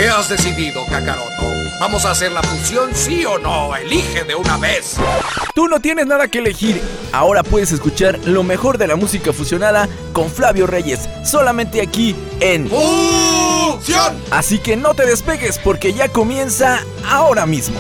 ¿Qué has decidido, Kakaroto? ¿Vamos a hacer la fusión, sí o no? Elige de una vez. Tú no tienes nada que elegir. Ahora puedes escuchar lo mejor de la música fusionada con Flavio Reyes, solamente aquí en ¡Fusión! Así que no te despegues porque ya comienza ahora mismo.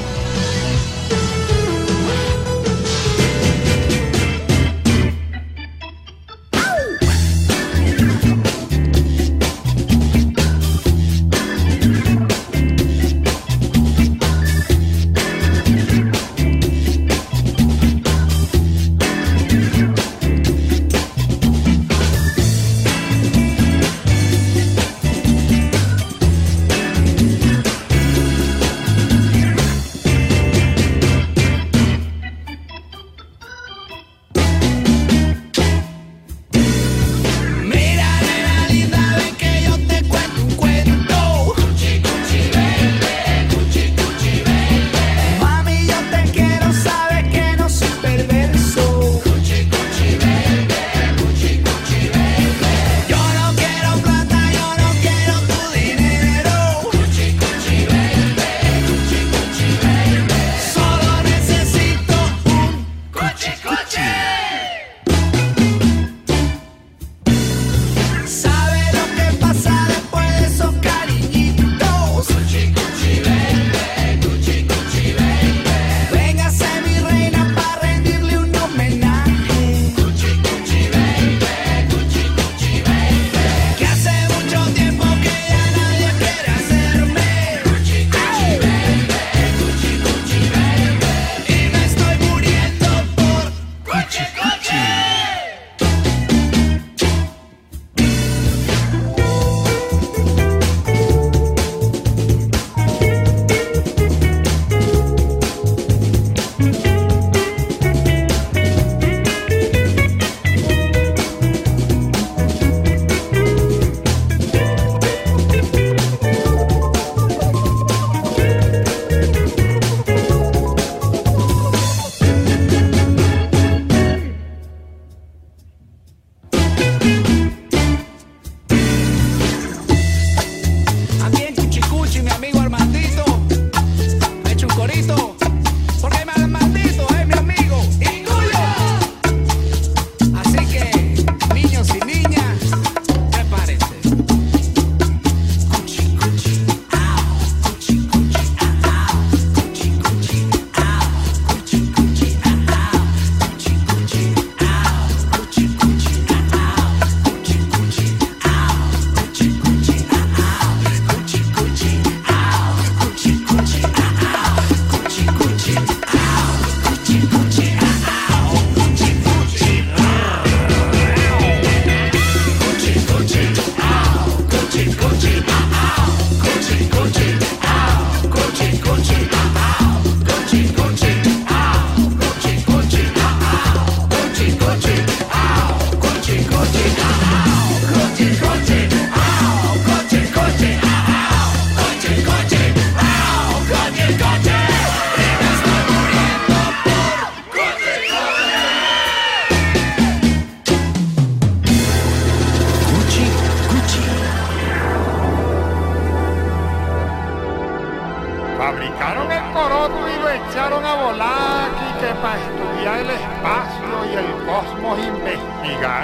Fabricaron el coroto y lo echaron a volar aquí que para estudiar el espacio y el cosmos investigar.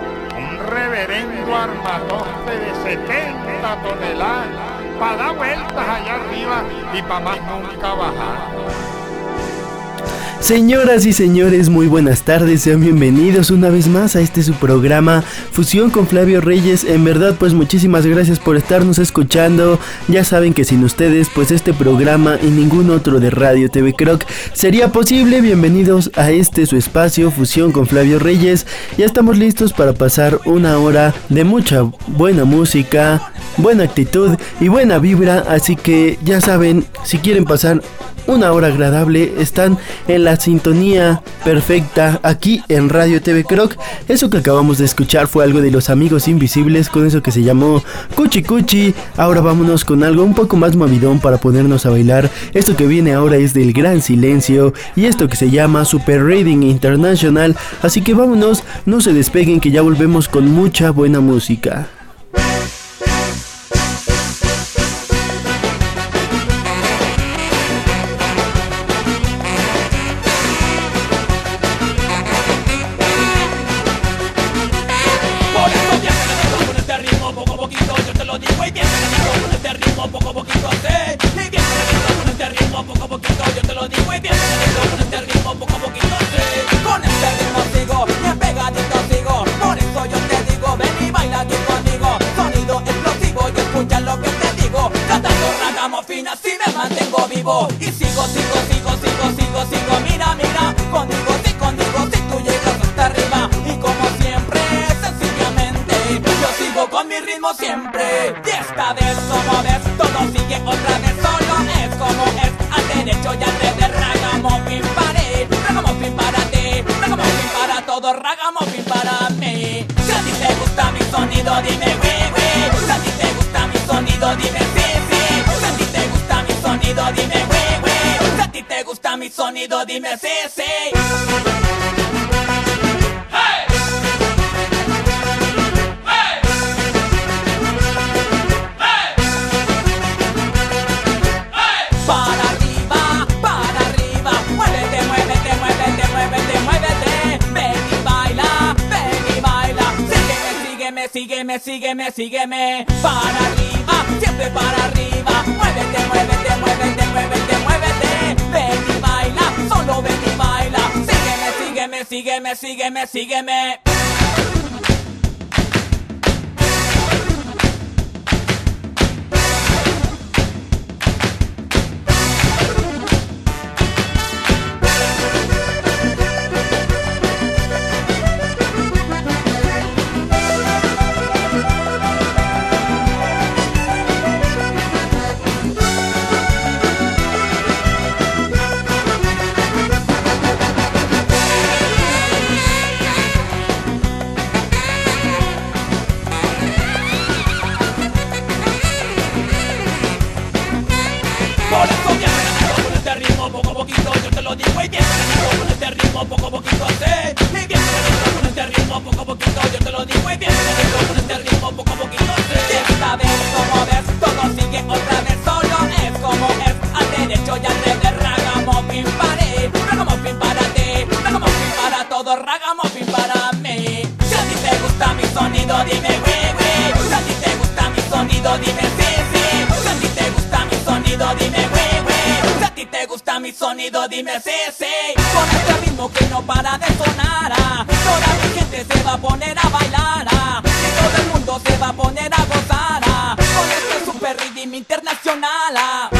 Un reverendo armatoste de 70 toneladas para dar vueltas allá arriba y para más nunca bajar. Señoras y señores, muy buenas tardes, sean bienvenidos una vez más a su programa Fusión con Flavio Reyes. En verdad, pues muchísimas gracias por estarnos escuchando. Ya saben que sin ustedes, pues este programa y ningún otro de Radio TV Croc sería posible. Bienvenidos a su espacio Fusión con Flavio Reyes. Ya estamos listos para pasar una hora de mucha buena música, buena actitud y buena vibra. Así que ya saben, si quieren pasar una hora agradable, están en la sintonía perfecta aquí en Radio TV Croc. Eso que acabamos de escuchar fue algo de Los Amigos Invisibles con eso que se llamó Cuchi Cuchi. Ahora vámonos con algo un poco más movidón para ponernos a bailar. Esto que viene ahora es del Gran Silencio y esto que se llama Super Reading International. Así que vámonos, no se despeguen que ya volvemos con mucha buena música. lo digo y bien clarito. Con este ritmo poco a poquito sé. Y bien clarito con este ritmo poco a poquito. Yo te lo digo y bien clarito con este ritmo poco a poquito sé. Con este ritmo sigo, bien pegadito sigo. Por eso yo te digo, ven y baila aquí conmigo. Sonido explosivo y escucha lo que te digo. Cantando ragamuffin así me mantengo vivo. Y sigo, mira, mira. Conmigo, si tú llegas hasta arriba. Y como siempre, sencillamente, yo sigo con mi ritmo siempre. Y esta vez, como ves, todo sigue otra vez. Solo es como es, al derecho y al revés. Ragamuffin paré, ragamuffin para ti, ragamuffin para todo, ragamuffin para mí. Si a ti te gusta mi sonido, dime wey. Si a ti te gusta mi sonido, dime sí. Si a ti te gusta mi sonido, dime wey. Si a ti te gusta mi sonido, dime sí. Sígueme, para arriba, siempre para arriba. Muévete, ven y baila, solo ven y baila. Sígueme. Dime sí. Con este ritmo que no para de sonar, toda mi gente se va a poner a bailar, y todo el mundo se va a poner a gozar con este super ritmo internacional.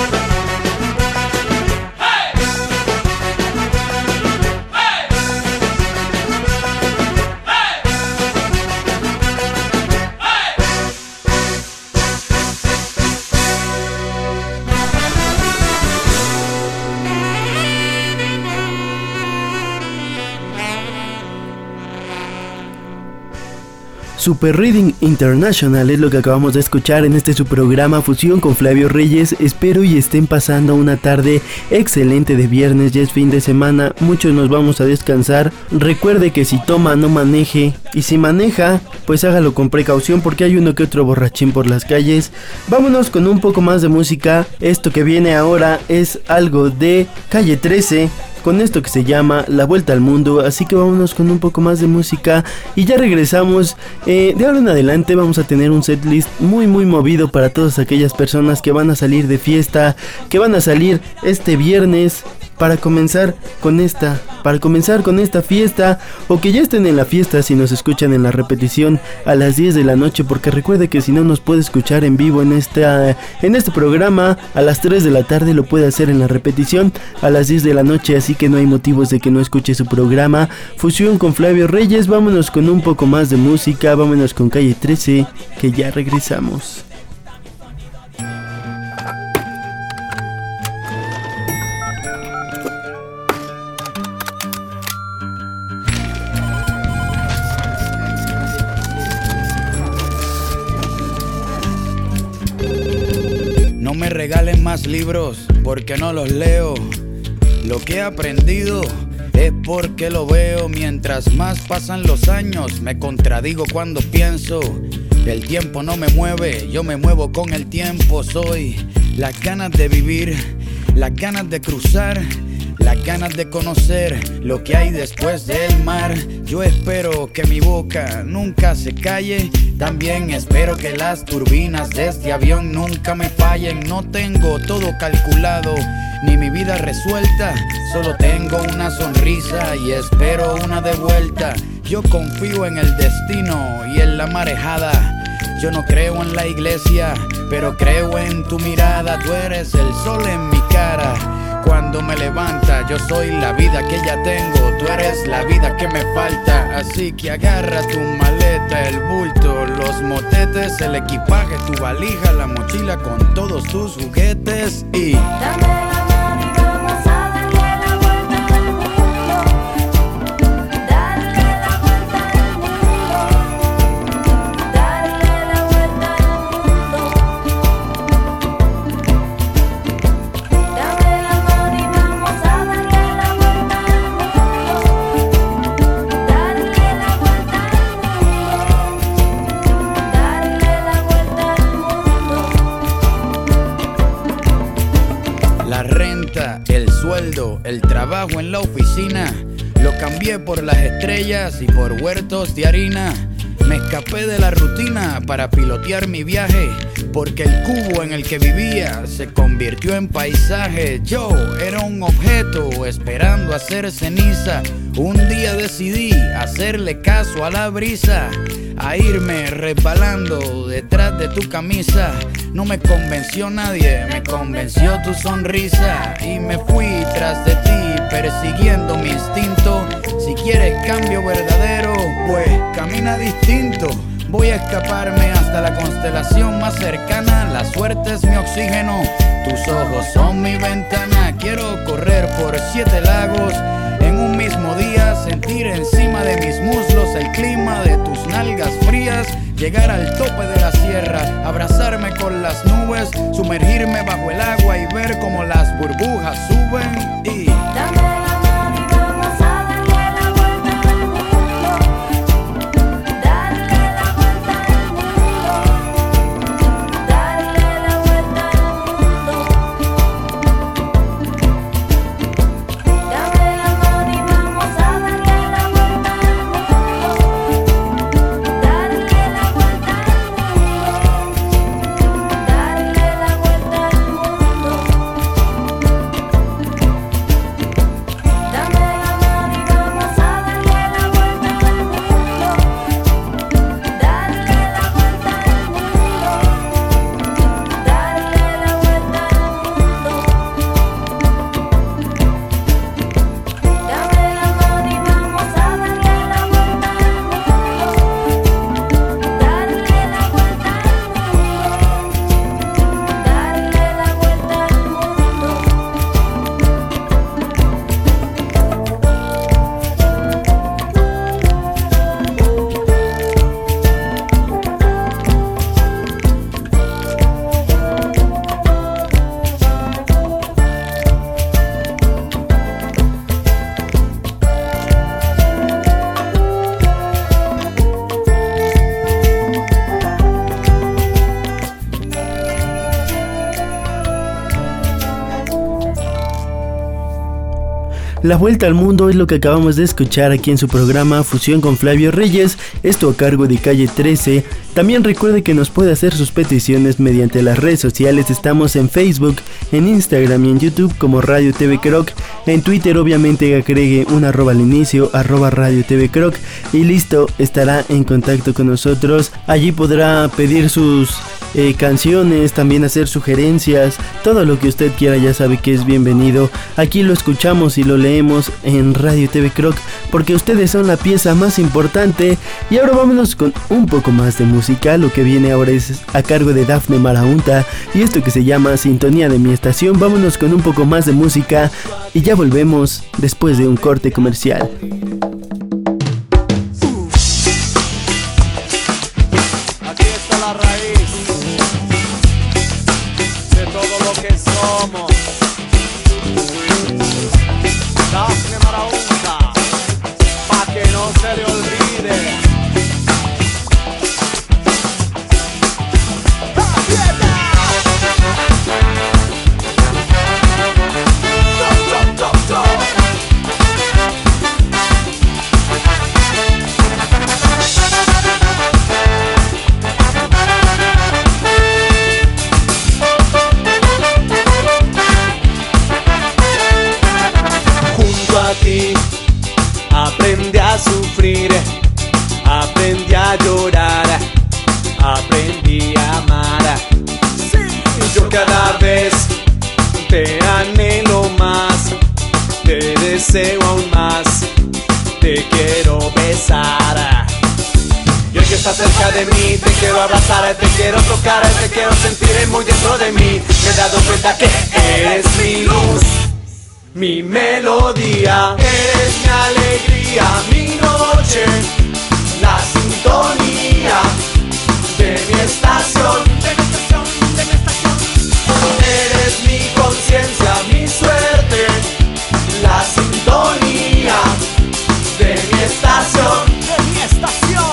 Super Reading International es lo que acabamos de escuchar en este su programa Fusión con Flavio Reyes. Espero y estén pasando una tarde excelente de viernes, ya es fin de semana, muchos nos vamos a descansar. Recuerde que si toma no maneje, y si maneja pues hágalo con precaución porque hay uno que otro borrachín por las calles. Vámonos con un poco más de música. Esto que viene ahora es algo de Calle 13, con esto que se llama La Vuelta al Mundo, así que vámonos con un poco más de música y ya regresamos. De ahora en adelante vamos a tener un setlist muy movido para todas aquellas personas que van a salir de fiesta, que van a salir este viernes para comenzar con esta fiesta, o que ya estén en la fiesta si nos escuchan en la repetición a las 10 de la noche, porque recuerde que si no nos puede escuchar en vivo en este programa a las 3 de la tarde, lo puede hacer en la repetición a las 10 de la noche, así que no hay motivos de que no escuche su programa Fusión con Flavio Reyes. Vámonos con un poco más de música, vámonos con Calle 13, que ya regresamos. No me regalen más libros porque no los leo. Lo que he aprendido es porque lo veo. Mientras más pasan los años, me contradigo cuando pienso. El tiempo no me mueve, yo me muevo con el tiempo. Soy las ganas de vivir, las ganas de cruzar las ganas de conocer lo que hay después del mar. Yo espero que mi boca nunca se calle, también espero que las turbinas de este avión nunca me fallen. No tengo todo calculado ni mi vida resuelta, solo tengo una sonrisa y espero una de vuelta. Yo confío en el destino y en la marejada. Yo no creo en la iglesia, pero creo en tu mirada. Tú eres el sol en mi cara cuando me levanta. Yo soy la vida que ya tengo, tú eres la vida que me falta. Así que agarra tu maleta, el bulto, los motetes, el equipaje, tu valija, la mochila con todos tus juguetes y dame la mano y vamos a darle la vuelta al mundo. Darle la vuelta al mundo. Darle la vuelta al mundo. Dame la mano y vamos a darle la vuelta al mundo. Darle la vuelta al mundo. Darle la vuelta al mundo. la renta, el sueldo, el trabajo en la oficina, lo cambié por las estrellas y por huertos de harina. Me escapé de la rutina para pilotear mi viaje, porque el cubo en el que vivía se convirtió en paisaje. Yo era un objeto esperando a ser ceniza. Un día decidí hacerle caso a la brisa, a irme resbalando detrás de tu camisa. No me convenció nadie, me convenció tu sonrisa, y me fui tras de ti persiguiendo mi instinto. Si quieres cambio verdadero, pues camina distinto. Voy a escaparme hasta la constelación más cercana. La suerte es mi oxígeno, tus ojos son mi ventana. Quiero correr por 7 lagos en un mismo día, sentir encima de mis muslos el clima de tus nalgas frías, llegar al tope de la sierra, abrazarme con las nubes, sumergirme bajo el agua y ver cómo las burbujas suben y dame la mano y vamos a darle la vuelta al mundo. Darle la vuelta al mundo. Darle la vuelta al mundo. Dame la mano y vamos a darle la vuelta al mundo. Darle la vuelta al mundo. Darle la vuelta al mundo. Dame la mano y vamos a darle la vuelta al mundo. Darle la vuelta al mundo. Darle la vuelta al mundo. Dame la mano y vamos a darle la vuelta al mundo. Darle la vuelta al La vuelta al mundo es lo que acabamos de escuchar aquí en su programa Fusión con Flavio Reyes, esto a cargo de Calle 13. También recuerde que nos puede hacer sus peticiones mediante las redes sociales. Estamos en Facebook, en Instagram y en YouTube como Radio TV Croc. En Twitter obviamente agregue un arroba al inicio, @Radio TV Croc, y listo, estará en contacto con nosotros. Allí podrá pedir sus canciones, también hacer sugerencias, todo lo que usted quiera, ya sabe que es bienvenido. Aquí lo escuchamos y lo leemos en Radio TV Croc, porque ustedes son la pieza más importante. Y ahora vámonos con un poco más de música. Lo que viene ahora es a cargo de Dafne Marahunta y esto que se llama Sintonía de mi estación. Vámonos con un poco más de música y ya volvemos después de un corte comercial. Aquí está la raíz de todo lo que somos. Dafne Marahunta, pa' que no se le olvide. ¡La fiesta! deseo aún más, te quiero besar. Y hoy que estás cerca de mí, te quiero abrazar, te quiero tocar, te quiero sentir muy dentro de mí. Me he dado cuenta que eres mi luz, mi melodía, eres mi alegría, mi noche, la sintonía de mi estación, de mi estación, de mi estación. Eres mi conciencia, mi suerte, la sintonía de mi estación, de mi estación.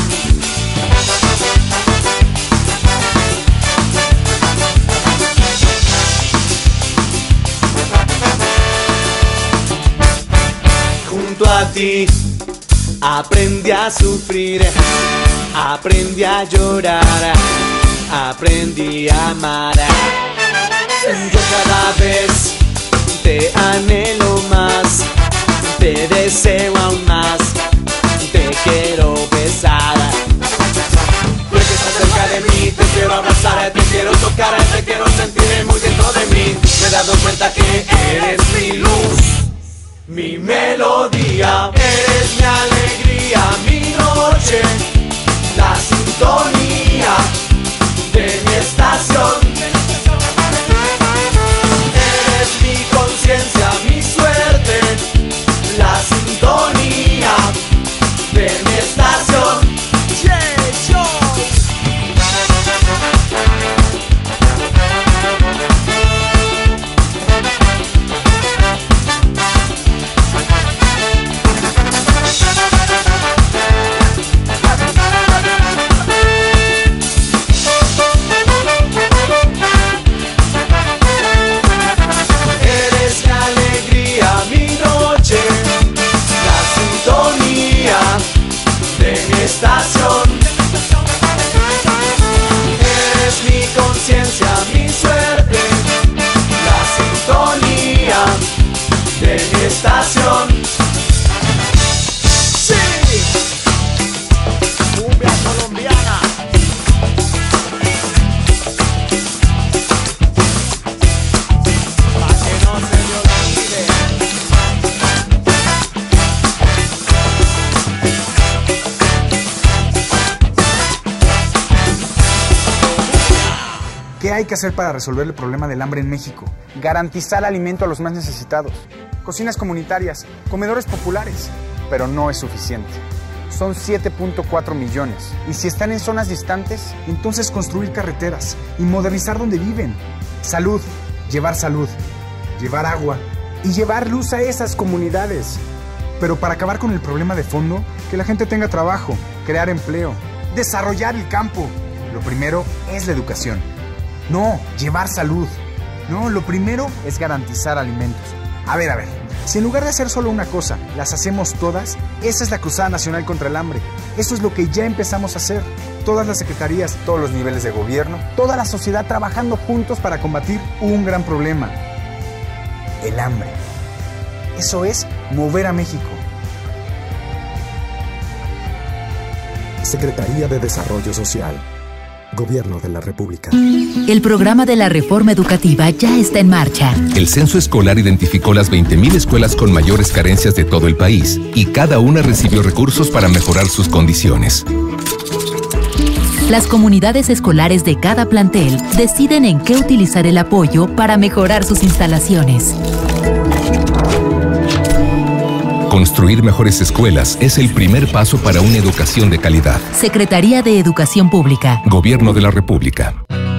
Junto a ti aprendí a sufrir, aprendí a llorar, aprendí a amar. Yo cada vez te anhelo más, te deseo aún más, te quiero besar. Tú que estás cerca de mí, te quiero abrazar, te quiero tocar, te quiero sentir muy dentro de mí. Me he dado cuenta que eres mi luz, mi melodía, eres mi alegría, mi noche, la sintonía de mi estación. Eres mi conciencia, mi suerte, la sintonía de mi estación. Estación. Eres mi conciencia, mi suerte, la sintonía de mi estación. Sí, cumbia colombiana. Pa' que no se me olvide. ¿Qué hay que hacer para resolver el problema del hambre en México? Garantizar alimento a los más necesitados, cocinas comunitarias, comedores populares, pero no es suficiente. Son 7.4 millones, y si están en zonas distantes, entonces construir carreteras y modernizar donde viven. Salud, llevar agua y llevar luz a esas comunidades. Pero para acabar con el problema de fondo, que la gente tenga trabajo, crear empleo, desarrollar el campo. Lo primero es la educación. No, llevar salud. No, lo primero es garantizar alimentos. A ver, si en lugar de hacer solo una cosa, las hacemos todas, esa es la Cruzada Nacional contra el Hambre. Eso es lo que ya empezamos a hacer. Todas las secretarías, todos los niveles de gobierno, toda la sociedad trabajando juntos para combatir un gran problema: el hambre. Eso es mover a México. Secretaría de Desarrollo Social, Gobierno de la República. El programa de la reforma educativa ya está en marcha. El censo escolar identificó las 20.000 escuelas con mayores carencias de todo el país y cada una recibió recursos para mejorar sus condiciones. Las comunidades escolares de cada plantel deciden en qué utilizar el apoyo para mejorar sus instalaciones. Construir mejores escuelas es el primer paso para una educación de calidad. Secretaría de Educación Pública. Gobierno de la República.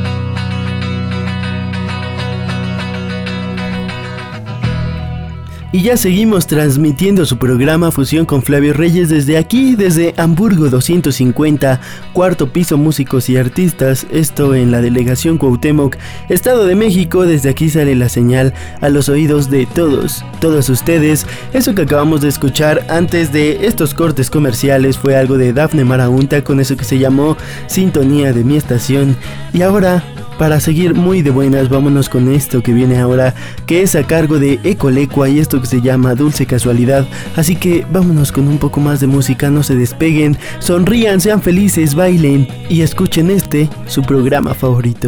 Y ya seguimos transmitiendo su programa Fusión con Flavio Reyes desde aquí, desde Hamburgo 250, cuarto piso, músicos y artistas, esto en la delegación Cuauhtémoc, Estado de México. Desde aquí sale la señal a los oídos de todos ustedes. Eso que acabamos de escuchar antes de estos cortes comerciales fue algo de Dafne Marahunta con eso que se llamó Sintonía de mi estación. Y ahora, para seguir muy de buenas, vámonos con esto que viene ahora, que es a cargo de Ecolecua y esto que se llama Dulce Casualidad. Así que vámonos con un poco más de música, no se despeguen, sonrían, sean felices, bailen y escuchen su programa favorito.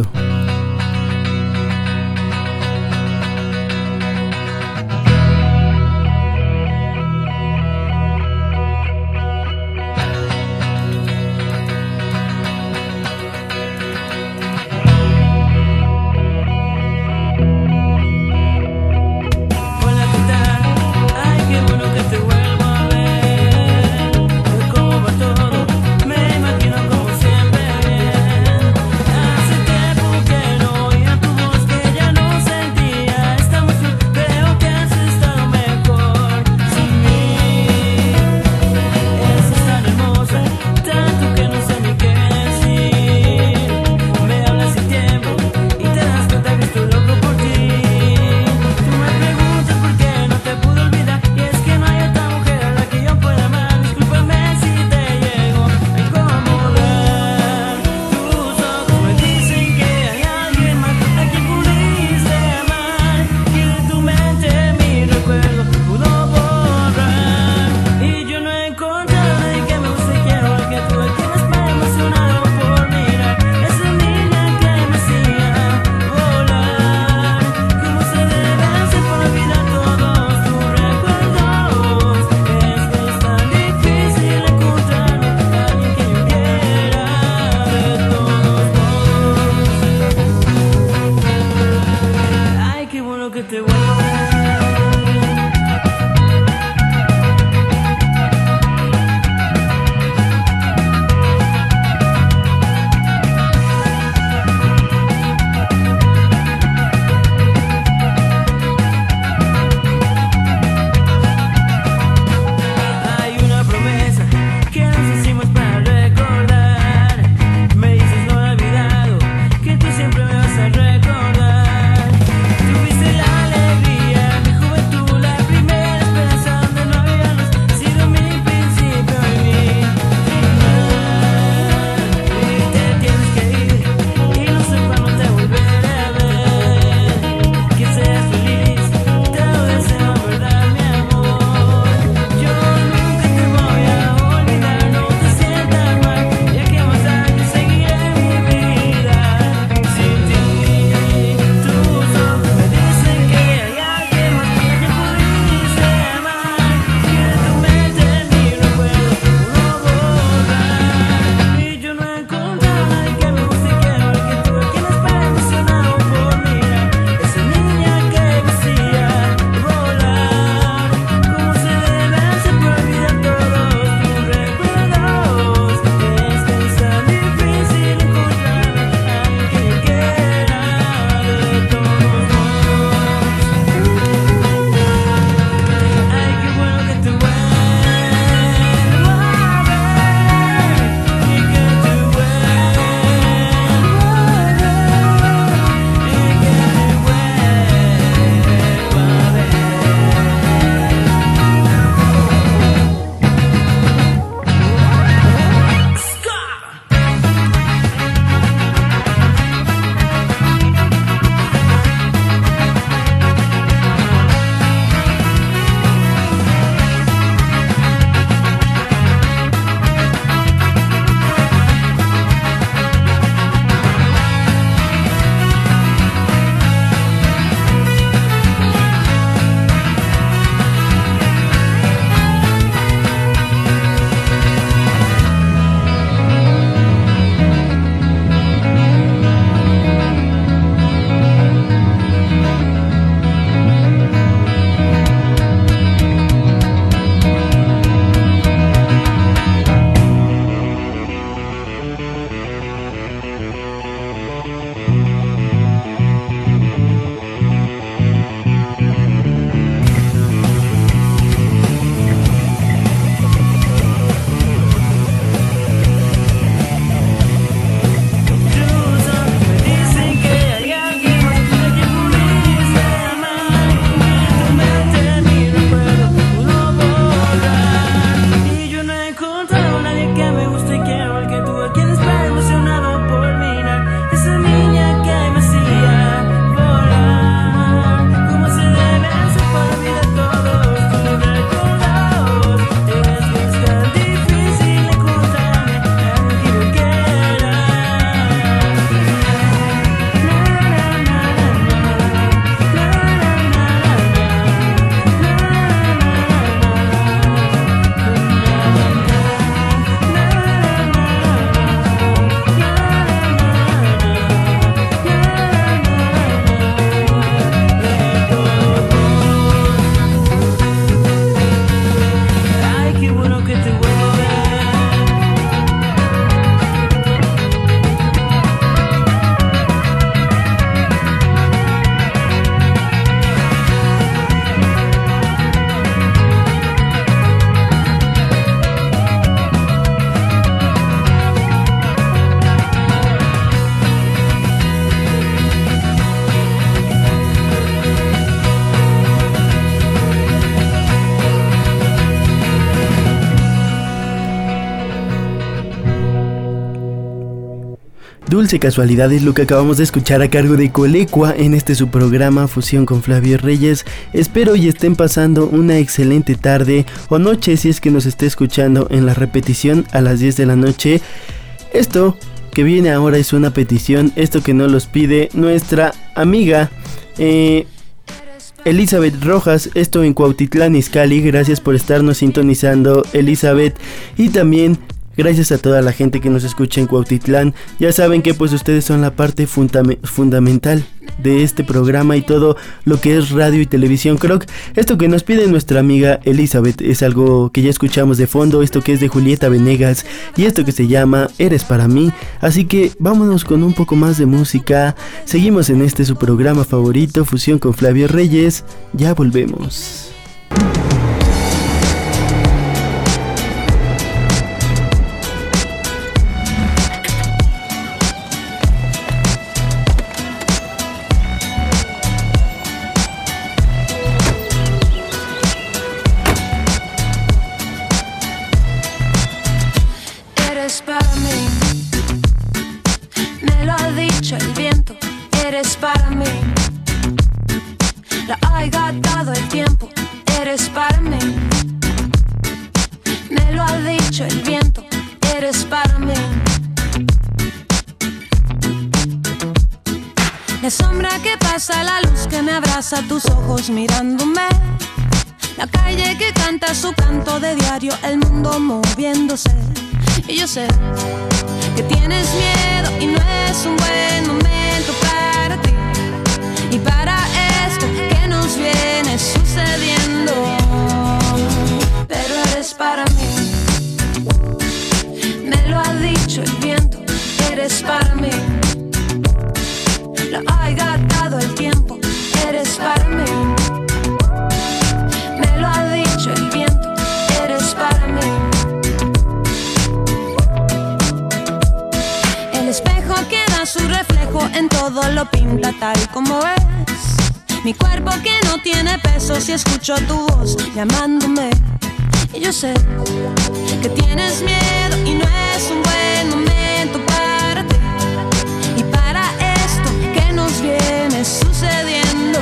Dulce casualidad es lo que acabamos de escuchar a cargo de Colecua en este su programa Fusión con Flavio Reyes. Espero y estén pasando una excelente tarde o noche si es que nos esté escuchando en la repetición a las 10 de la noche. Esto que viene ahora es una petición, esto que nos los pide nuestra amiga Elizabeth Rojas, esto en Cuautitlán Izcalli. Gracias por estarnos sintonizando, Elizabeth, y también gracias a toda la gente que nos escucha en Cuautitlán. Ya saben que pues ustedes son la parte fundamental de este programa y todo lo que es radio y televisión Croc. Esto que nos pide nuestra amiga Elizabeth es algo que ya escuchamos de fondo, esto que es de Julieta Venegas y esto que se llama Eres para mí. Así que vámonos con un poco más de música. Seguimos en este su programa favorito, Fusión con Flavio Reyes. Ya volvemos. La sombra que pasa, la luz que me abraza, tus ojos mirándome. La calle que canta su canto de diario, el mundo moviéndose. Y yo sé que tienes miedo y no es un buen momento para ti. Y para esto que nos viene sucediendo. Pero eres para mí, me lo ha dicho el viento. Eres para mí, lo ha gastado el tiempo. Eres para mí, me lo ha dicho el viento. Eres para mí. El espejo que da su reflejo en todo lo pinta tal como es. Mi cuerpo que no tiene peso si escucho tu voz llamándome. Y yo sé que tienes miedo y no es un buen momento para ti. Y para esto que nos viene sucediendo.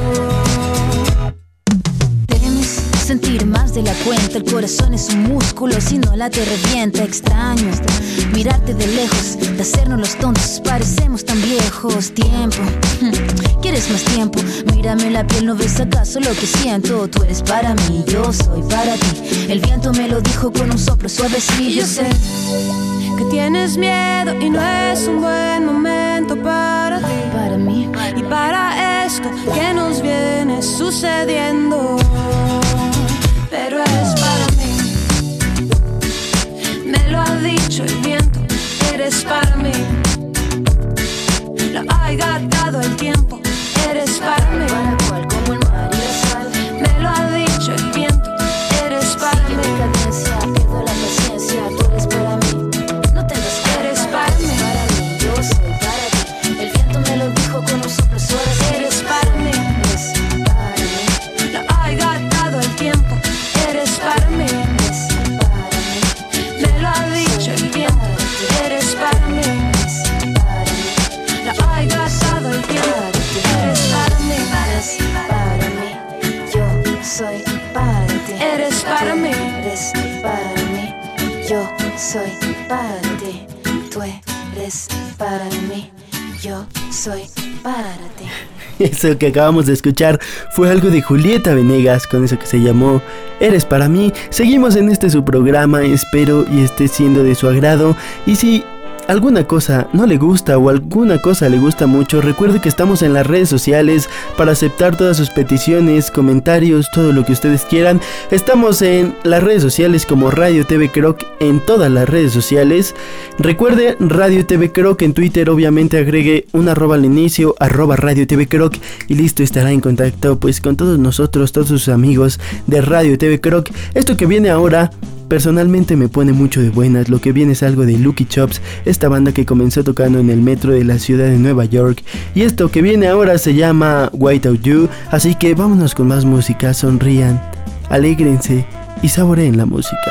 Temes sentir más de la cuenta. El corazón es un músculo, si no la te revienta. Extraño mirarte de lejos, de hacernos los tontos, parecemos tan viejos. Tiempo, ¿quieres más tiempo? Mírame la piel, ¿no ves acaso lo que siento? Tú eres para mí, yo soy para ti. El viento me lo dijo con un soplo suavecito. Y yo sé que tienes miedo y no es un buen momento para ti. Para mí y para esto que nos viene sucediendo. Pero eres para mí, me lo ha dicho el viento. Eres para mí, lo ha gastado el tiempo. Eres para mí, para cual como el mar y la sal. Me lo ha dicho el viento. Eres para mí, cadencia, pierdo la paciencia. Tú eres para mí, no tengas culpa. Eres para mí, yo soy para ti. El viento me lo dijo con un soplo suave. Eres para mí, lo ha gastado el tiempo. Eres para mí, me lo ha dicho el viento. Eres para mí, lo ha gastado el tiempo. Eres para mí, yo soy para ti. Eres para mí, eres para mí, yo soy para ti. Tú eres para mí, yo soy para ti. Eso que acabamos de escuchar fue algo de Julieta Venegas, con eso que se llamó Eres para mí. Seguimos en este su programa, espero y esté siendo de su agrado. Y si alguna cosa no le gusta o alguna cosa le gusta mucho, recuerde que estamos en las redes sociales para aceptar todas sus peticiones, comentarios, todo lo que ustedes quieran. Estamos en las redes sociales como Radio TV Croc, en todas las redes sociales. Recuerde Radio TV Croc en Twitter, obviamente agregue un arroba al inicio, arroba Radio TV Croc, y listo, estará en contacto pues con todos nosotros, todos sus amigos de Radio TV Croc. Esto que viene ahora personalmente me pone mucho de buenas. Lo que viene es algo de Lucky Chops, esta banda que comenzó tocando en el metro de la ciudad de Nueva York. Y esto que viene ahora se llama Whiteout You. Así que vámonos con más música, sonrían, alégrense y saboreen la música.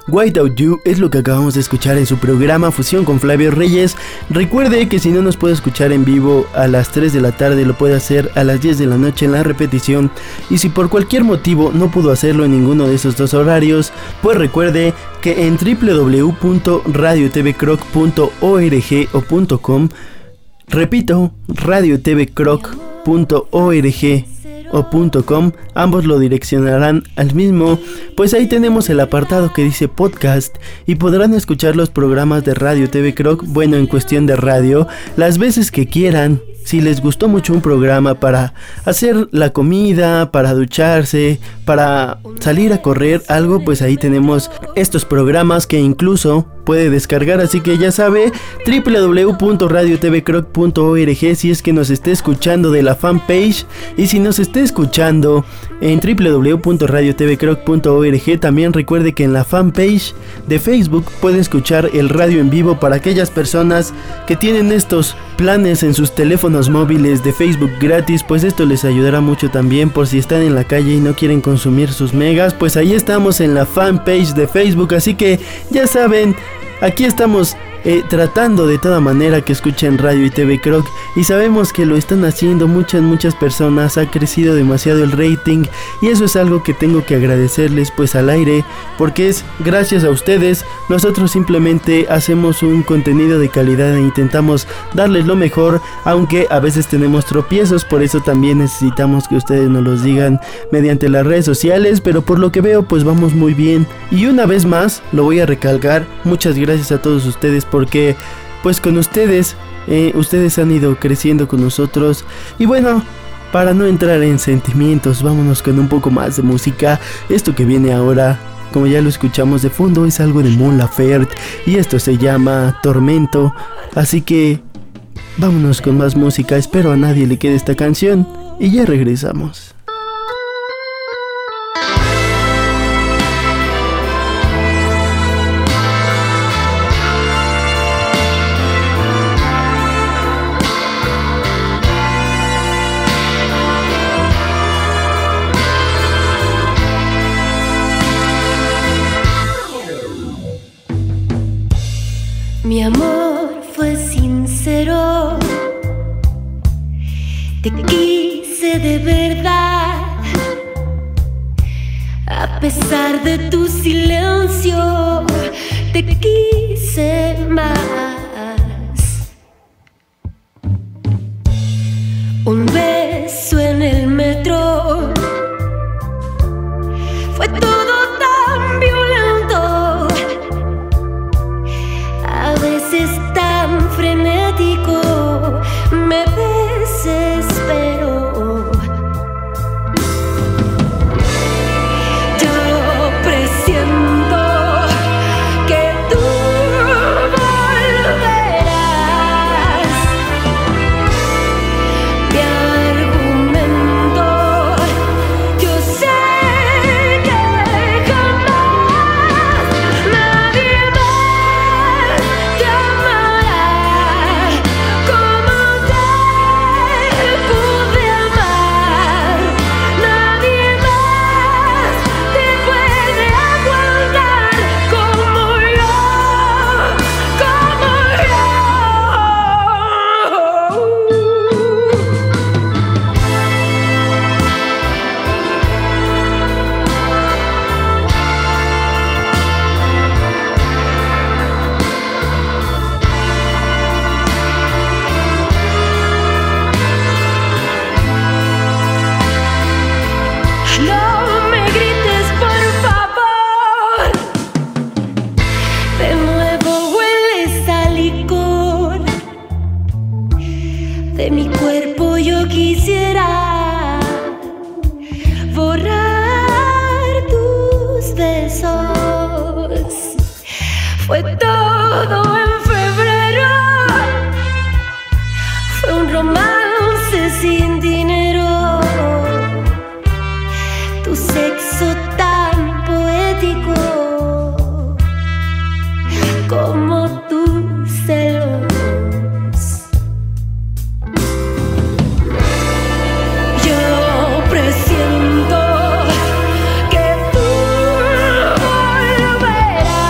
Without You es lo que acabamos de escuchar en su programa Fusión con Flavio Reyes. Recuerde que si no nos puede escuchar en vivo a las 3 de la tarde, lo puede hacer a las 10 de la noche en la repetición. Y si por cualquier motivo no pudo hacerlo en ninguno de esos dos horarios, pues recuerde que en www.radiotvcroc.org o .com, repito, radiotvcroc.org o .com, ambos lo direccionarán al mismo, pues ahí tenemos el apartado que dice podcast y podrán escuchar los programas de Radio TV Croc, bueno, en cuestión de radio, las veces que quieran. Si les gustó mucho un programa para hacer la comida, para ducharse, para salir a correr algo, pues ahí tenemos estos programas que incluso puede descargar, así que ya sabe, www.radiotvcroc.org si es que nos esté escuchando de la fanpage, y si nos esté escuchando en www.radiotvcroc.org, también recuerde que en la fanpage de Facebook puede escuchar el radio en vivo para aquellas personas que tienen estos planes en sus teléfonos móviles de Facebook gratis, pues esto les ayudará mucho también por si están en la calle y no quieren consumir sus megas, pues ahí estamos en la fanpage de Facebook, así que ya saben, aquí estamos tratando de toda manera que escuchen Radio y TV Croc, y sabemos que lo están haciendo muchas personas, ha crecido demasiado el rating y eso es algo que tengo que agradecerles pues al aire, porque es gracias a ustedes. Nosotros simplemente hacemos un contenido de calidad e intentamos darles lo mejor, aunque a veces tenemos tropiezos, por eso también necesitamos que ustedes nos los digan mediante las redes sociales, pero por lo que veo pues vamos muy bien, y una vez más lo voy a recalcar, muchas gracias a todos ustedes, porque pues con ustedes, ustedes han ido creciendo con nosotros. Y bueno, para no entrar en sentimientos, vámonos con un poco más de música. Esto que viene ahora, como ya lo escuchamos de fondo, es algo de Mon Laferte y esto se llama Tormento. Así que vámonos con más música, espero a nadie le quede esta canción y ya regresamos. Mi amor fue sincero, te quise de verdad, a pesar de tu silencio, te quise más. Un beso en el metro, fue todo tan violento, a veces tan frenético, me desespero. Yo presiento que tú volverás. Mi argumento, yo sé que jamás nadie más te amará como te pude amar. Nadie más te puede aguantar como yo, como yo. No me grites, por favor. De nuevo hueles a licor. De mi cuerpo yo quisiera borrar tus besos. Fue todo en febrero. Fue un romance sin dinero. Tu sexo tan poético como tus celos. Yo presiento que tú volverás.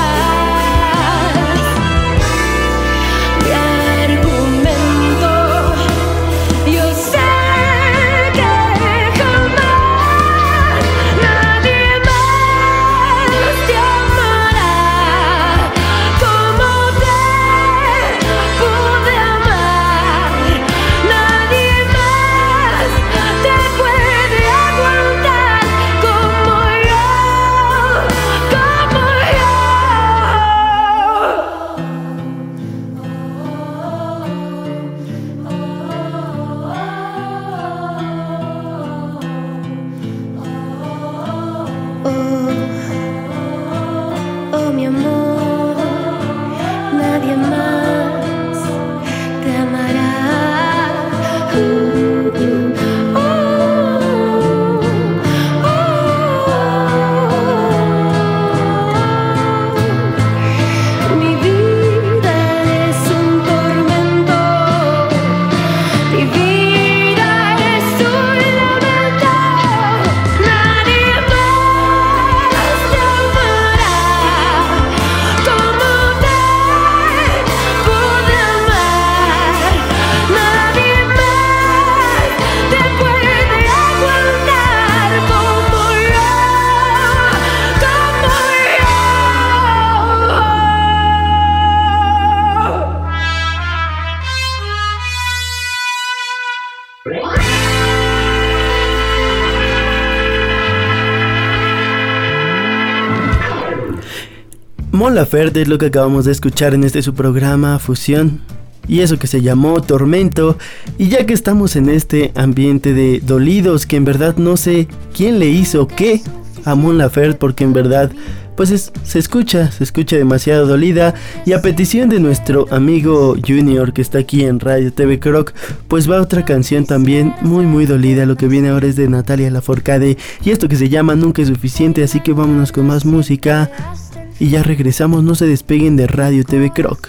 Mon Laferte es lo que acabamos de escuchar en este su programa Fusión, y eso que se llamó Tormento. Y ya que estamos en este ambiente de dolidos, que en verdad no sé quién le hizo qué a Mon Laferte, porque en verdad pues se escucha demasiado dolida, y a petición de nuestro amigo Junior, que está aquí en Radio TV Croc, pues va otra canción también muy dolida. Lo que viene ahora es de Natalia Lafourcade, y esto que se llama Nunca es suficiente. Así que vámonos con más música y ya regresamos. No se despeguen de Radio TV Croc.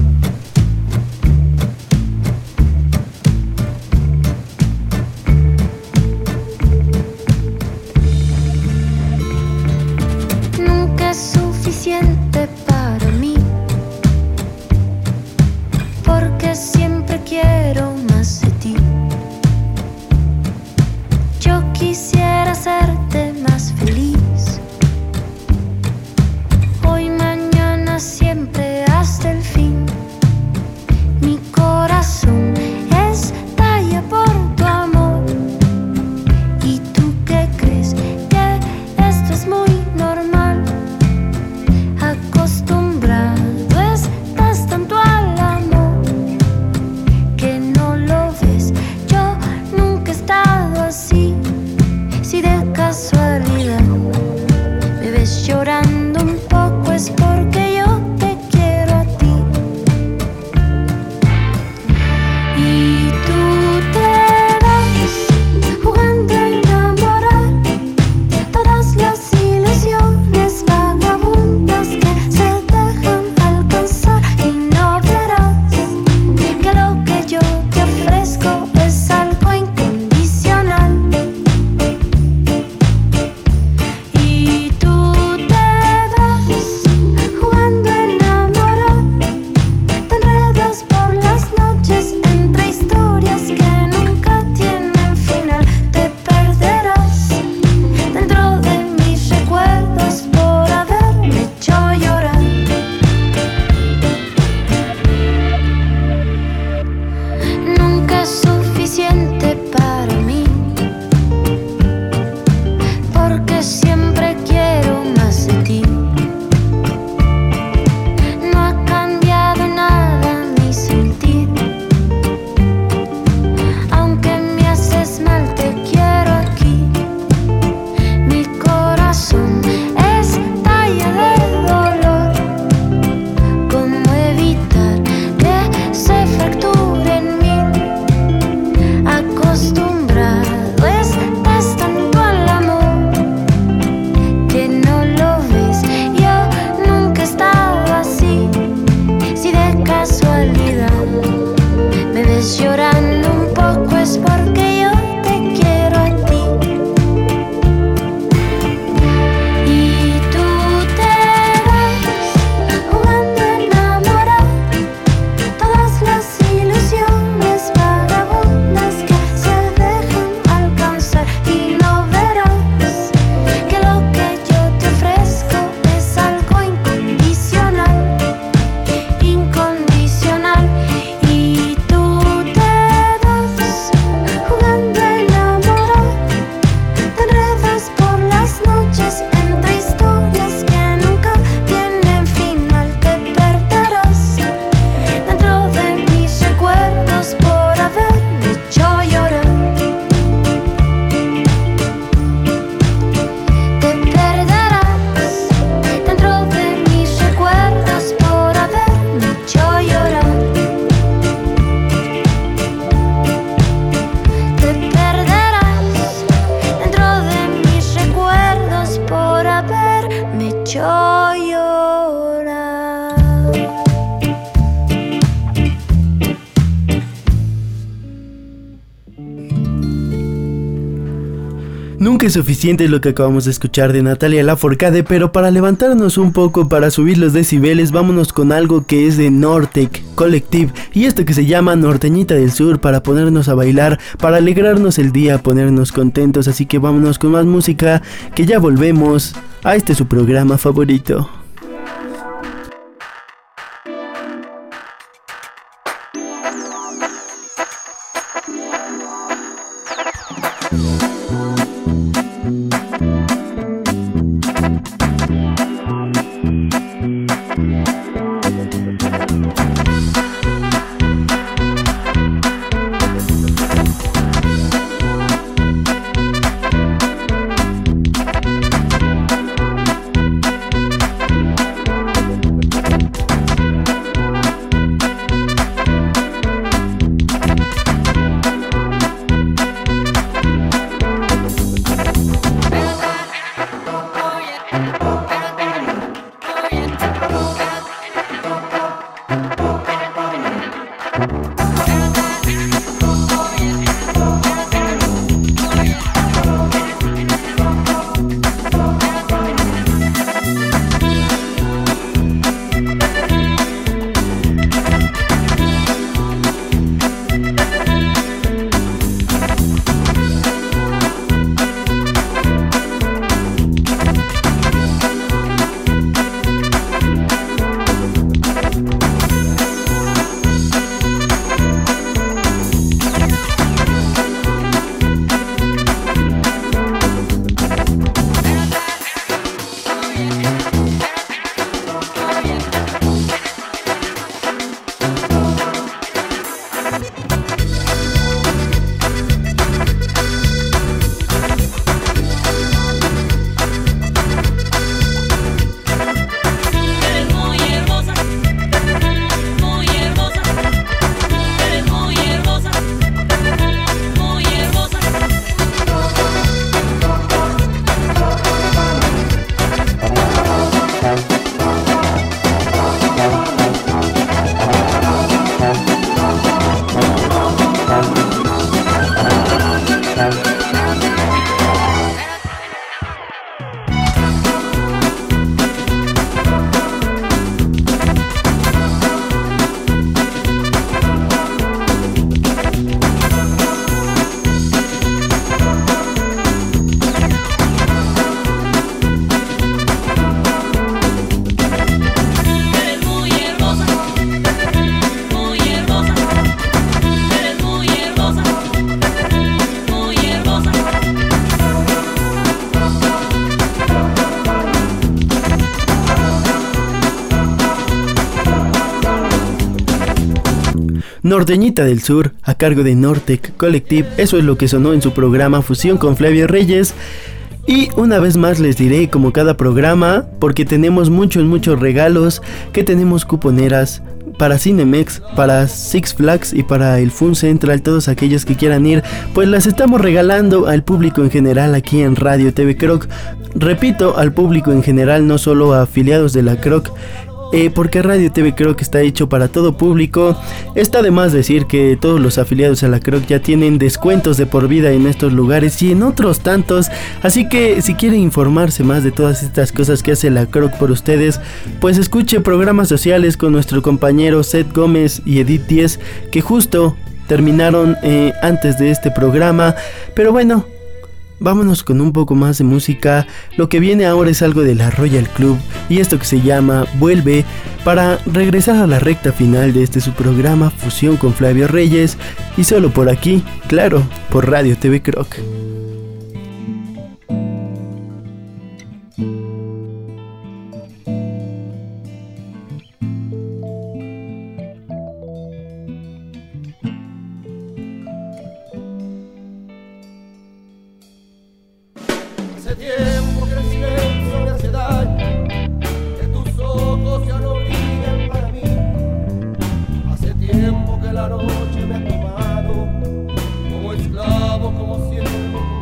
Nunca es suficiente para mí, porque siempre quiero más de ti. Yo quisiera hacerte más feliz, hoy, mañana, siempre hasta el fin. Mi corazón estalla por tu amor. ¿Y tú qué crees? Que esto es muy normal. Acostumbrado estás tanto al amor que no lo ves. Yo nunca he estado así. Si de casualidad me ves llorando un poco, es porque yo te quiero a ti. Y tú te vas jugando a enamorar todas las ilusiones vagabundas que se dejan alcanzar, y no verás que lo que yo te ofrezco es algo incondicional. Y tú te vas jugando a enamorar, te enredas por las noches entre historias que nunca tienen final. Te perderás dentro de mis recuerdos por haberme hecho llorar. Nunca es suficiente para mí, porque siempre quiero más de ti. No ha cambiado nada mi sentir, aunque me haces mal, te quiero aquí. Mi corazón estalla de dolor. ¿Cómo evitar que se fracture en mí? Acostumbrado estás tanto al amor que no lo ves. Yo nunca he estado así. Si de casualidad me ves llorando un poco, es porque yo te quiero a ti. Y tú te vas jugando a enamorar todas las ilusiones vagabundas que se dejan alcanzar, y no verás que lo que yo te ofrezco es algo incondicional, incondicional. Y tú te vas jugando a enamorar, te enredas por las noches entre historias que nunca tienen final. Te perderás dentro de mis recuerdos por haberme hecho llorar. Te perderás dentro de mis recuerdos por haberme hecho llorar. Te perderás dentro de mis recuerdos por haberme hecho llorar. Nunca es suficiente lo que acabamos de escuchar de Natalia Lafourcade, pero para levantarnos un poco, para subir los decibeles, vámonos con algo que es de Nortec Collective, y esto que se llama Norteñita del Sur, para ponernos a bailar, para alegrarnos el día, ponernos contentos. Así que vámonos con más música, que ya volvemos a este su programa favorito. Norteñita del Sur, a cargo de Nortec Collective. Eso es lo que sonó en su programa Fusión con Flavio Reyes. Y una vez más les diré, como cada programa, porque tenemos muchos regalos, que tenemos cuponeras para Cinemex, para Six Flags y para el Fun Central. Todos aquellos que quieran ir, pues las estamos regalando al público en general aquí en Radio TV Croc. Repito, al público en general, no solo a afiliados de la Croc, porque Radio TV Croc está hecho para todo público. Está de más decir que todos los afiliados a la Croc ya tienen descuentos de por vida en estos lugares y en otros tantos. Así que si quieren informarse más de todas estas cosas que hace la Croc por ustedes, pues escuche Programas Sociales con nuestro compañero Seth Gómez y Edith Díez, que justo terminaron antes de este programa. Pero bueno, vámonos con un poco más de música. Lo que viene ahora es algo de la Royal Club y esto que se llama Vuelve, para regresar a la recta final de este su programa Fusión con Flavio Reyes, y solo por aquí, claro, por Radio TV Croc. Hace tiempo que el silencio me hace daño, que tus ojos ya no brillan para mí. Hace tiempo que la noche me ha tomado como esclavo, como siervo.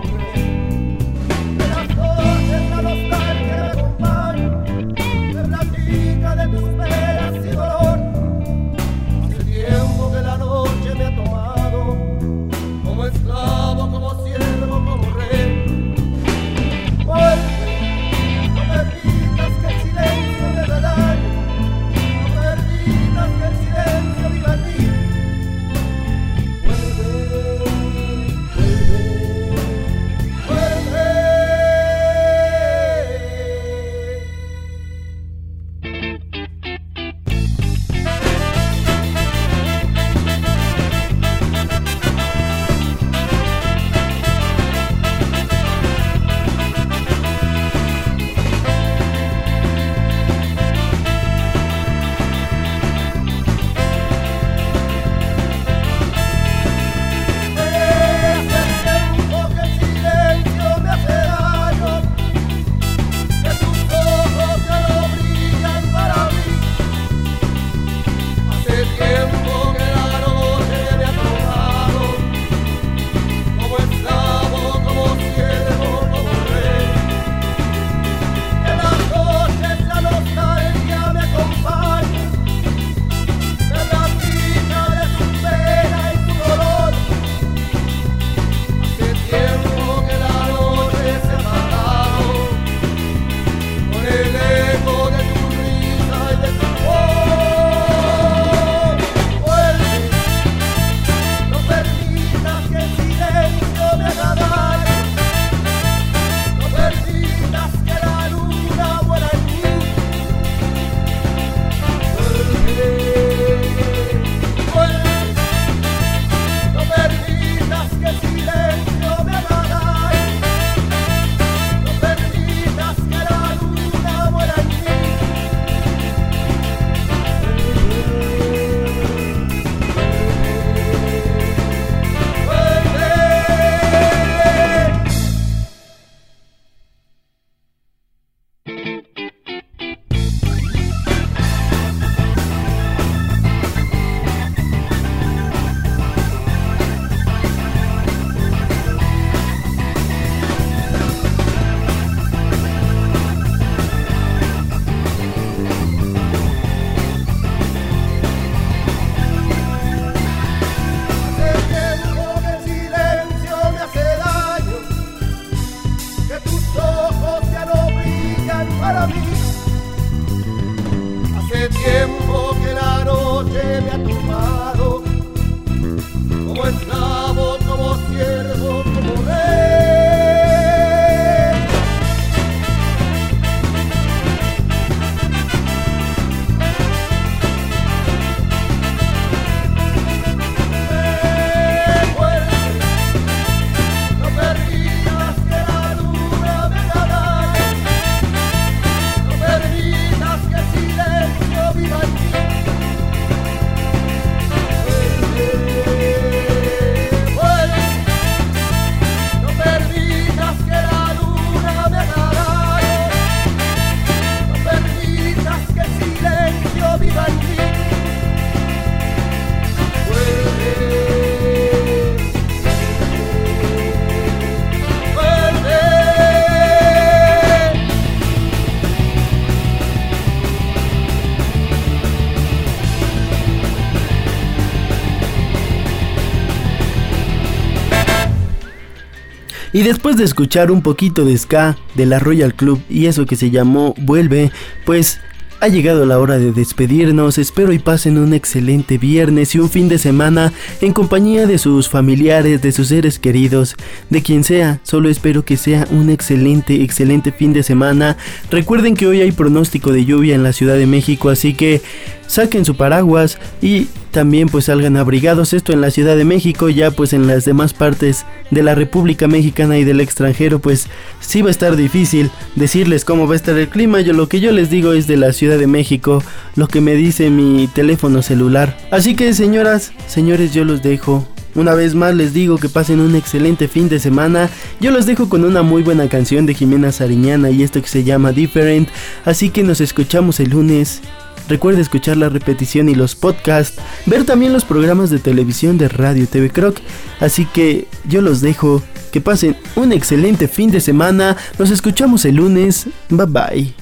Y después de escuchar un poquito de ska de la Royal Club y eso que se llamó Vuelve, pues ha llegado la hora de despedirnos. Espero y pasen un excelente viernes y un fin de semana en compañía de sus familiares, de sus seres queridos, de quien sea. Solo espero que sea un excelente fin de semana. Recuerden que hoy hay pronóstico de lluvia en la Ciudad de México, así que saquen su paraguas y también pues salgan abrigados. Esto en la Ciudad de México, ya pues en las demás partes de la República Mexicana y del extranjero pues sí va a estar difícil decirles cómo va a estar el clima. Lo que yo les digo es de la Ciudad de México, lo que me dice mi teléfono celular. Así que señoras, señores, yo los dejo. Una vez más les digo que pasen un excelente fin de semana. Yo los dejo con una muy buena canción de Jimena Sariñana y esto que se llama Different. Así que nos escuchamos el lunes. Recuerda escuchar la repetición y los podcasts, ver también los programas de televisión de Radio TV Croc. Así que yo los dejo, que pasen un excelente fin de semana. Nos escuchamos el lunes. Bye bye.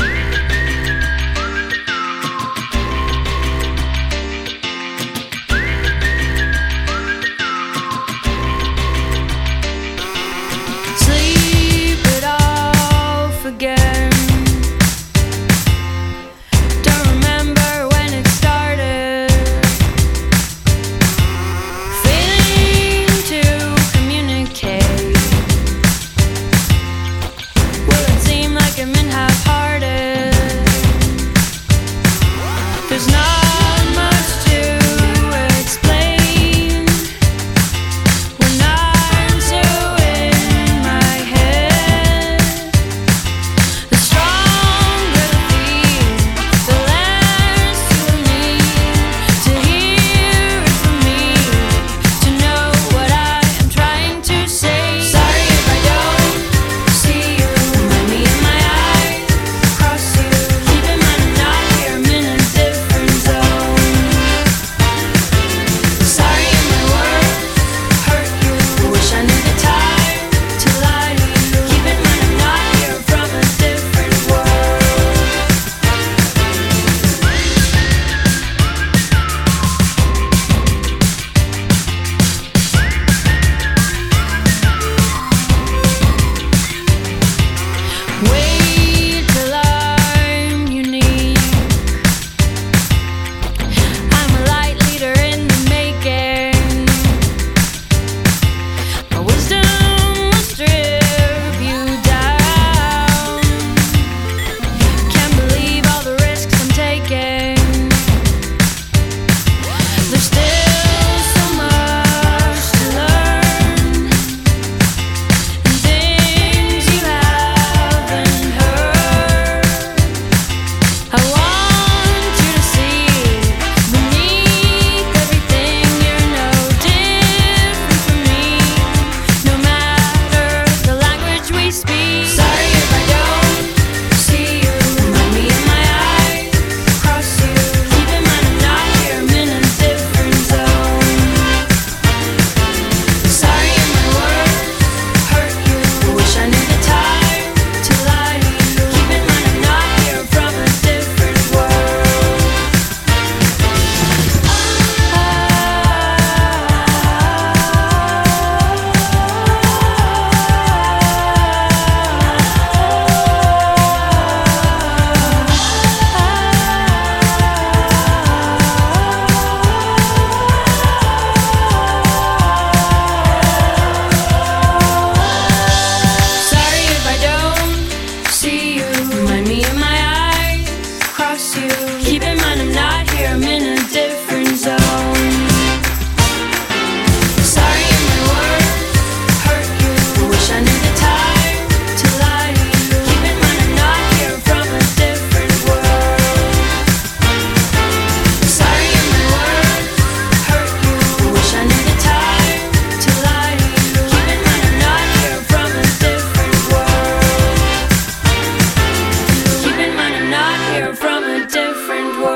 Sleep it off again. Don't remember when it started. Failing to communicate. Will it seem like I'm in half-hearted? There's not much to explain when I'm so in my head. The stronger the feel, the less you'll need to hear it from me, to know what I am trying to say. Sorry if I don't see you, remind me in my eyes, cross you. Keep in mind I'm not here, I'm in a different zone. Sorry if my words hurt you, I wish I knew the time to lie to you. Keep in mind I'm not here, I'm from a different world. Wait till I'm unique. I'm a light leader in the making. My wisdom will strip you down. Can't believe all the risks I'm taking. There's still so much to learn, and things you haven't heard. I want you to see beneath everything you're no different from me, no matter the language we speak. Sorry if I don't see you, remind me in my eyes, cross you. Keep in mind I'm not here, I'm in a different zone. Sorry if my words hurt you, I wish I knew the time to lie to you. Keep in mind I'm not here, I'm from a different world. Sorry if I don't see you, remind me in my eyes, cross you. Keep in mind I'm not here, I'm in a different zone. Sorry if my words hurt you, I wish I knew the time to lie to you. Keep in mind I'm not here, I'm from a different world. Sorry if my words hurt you, I wish I knew the time to lie to you. Keep in mind I'm not here, I'm from a different world. Keep in mind I'm not here, I'm from a different world.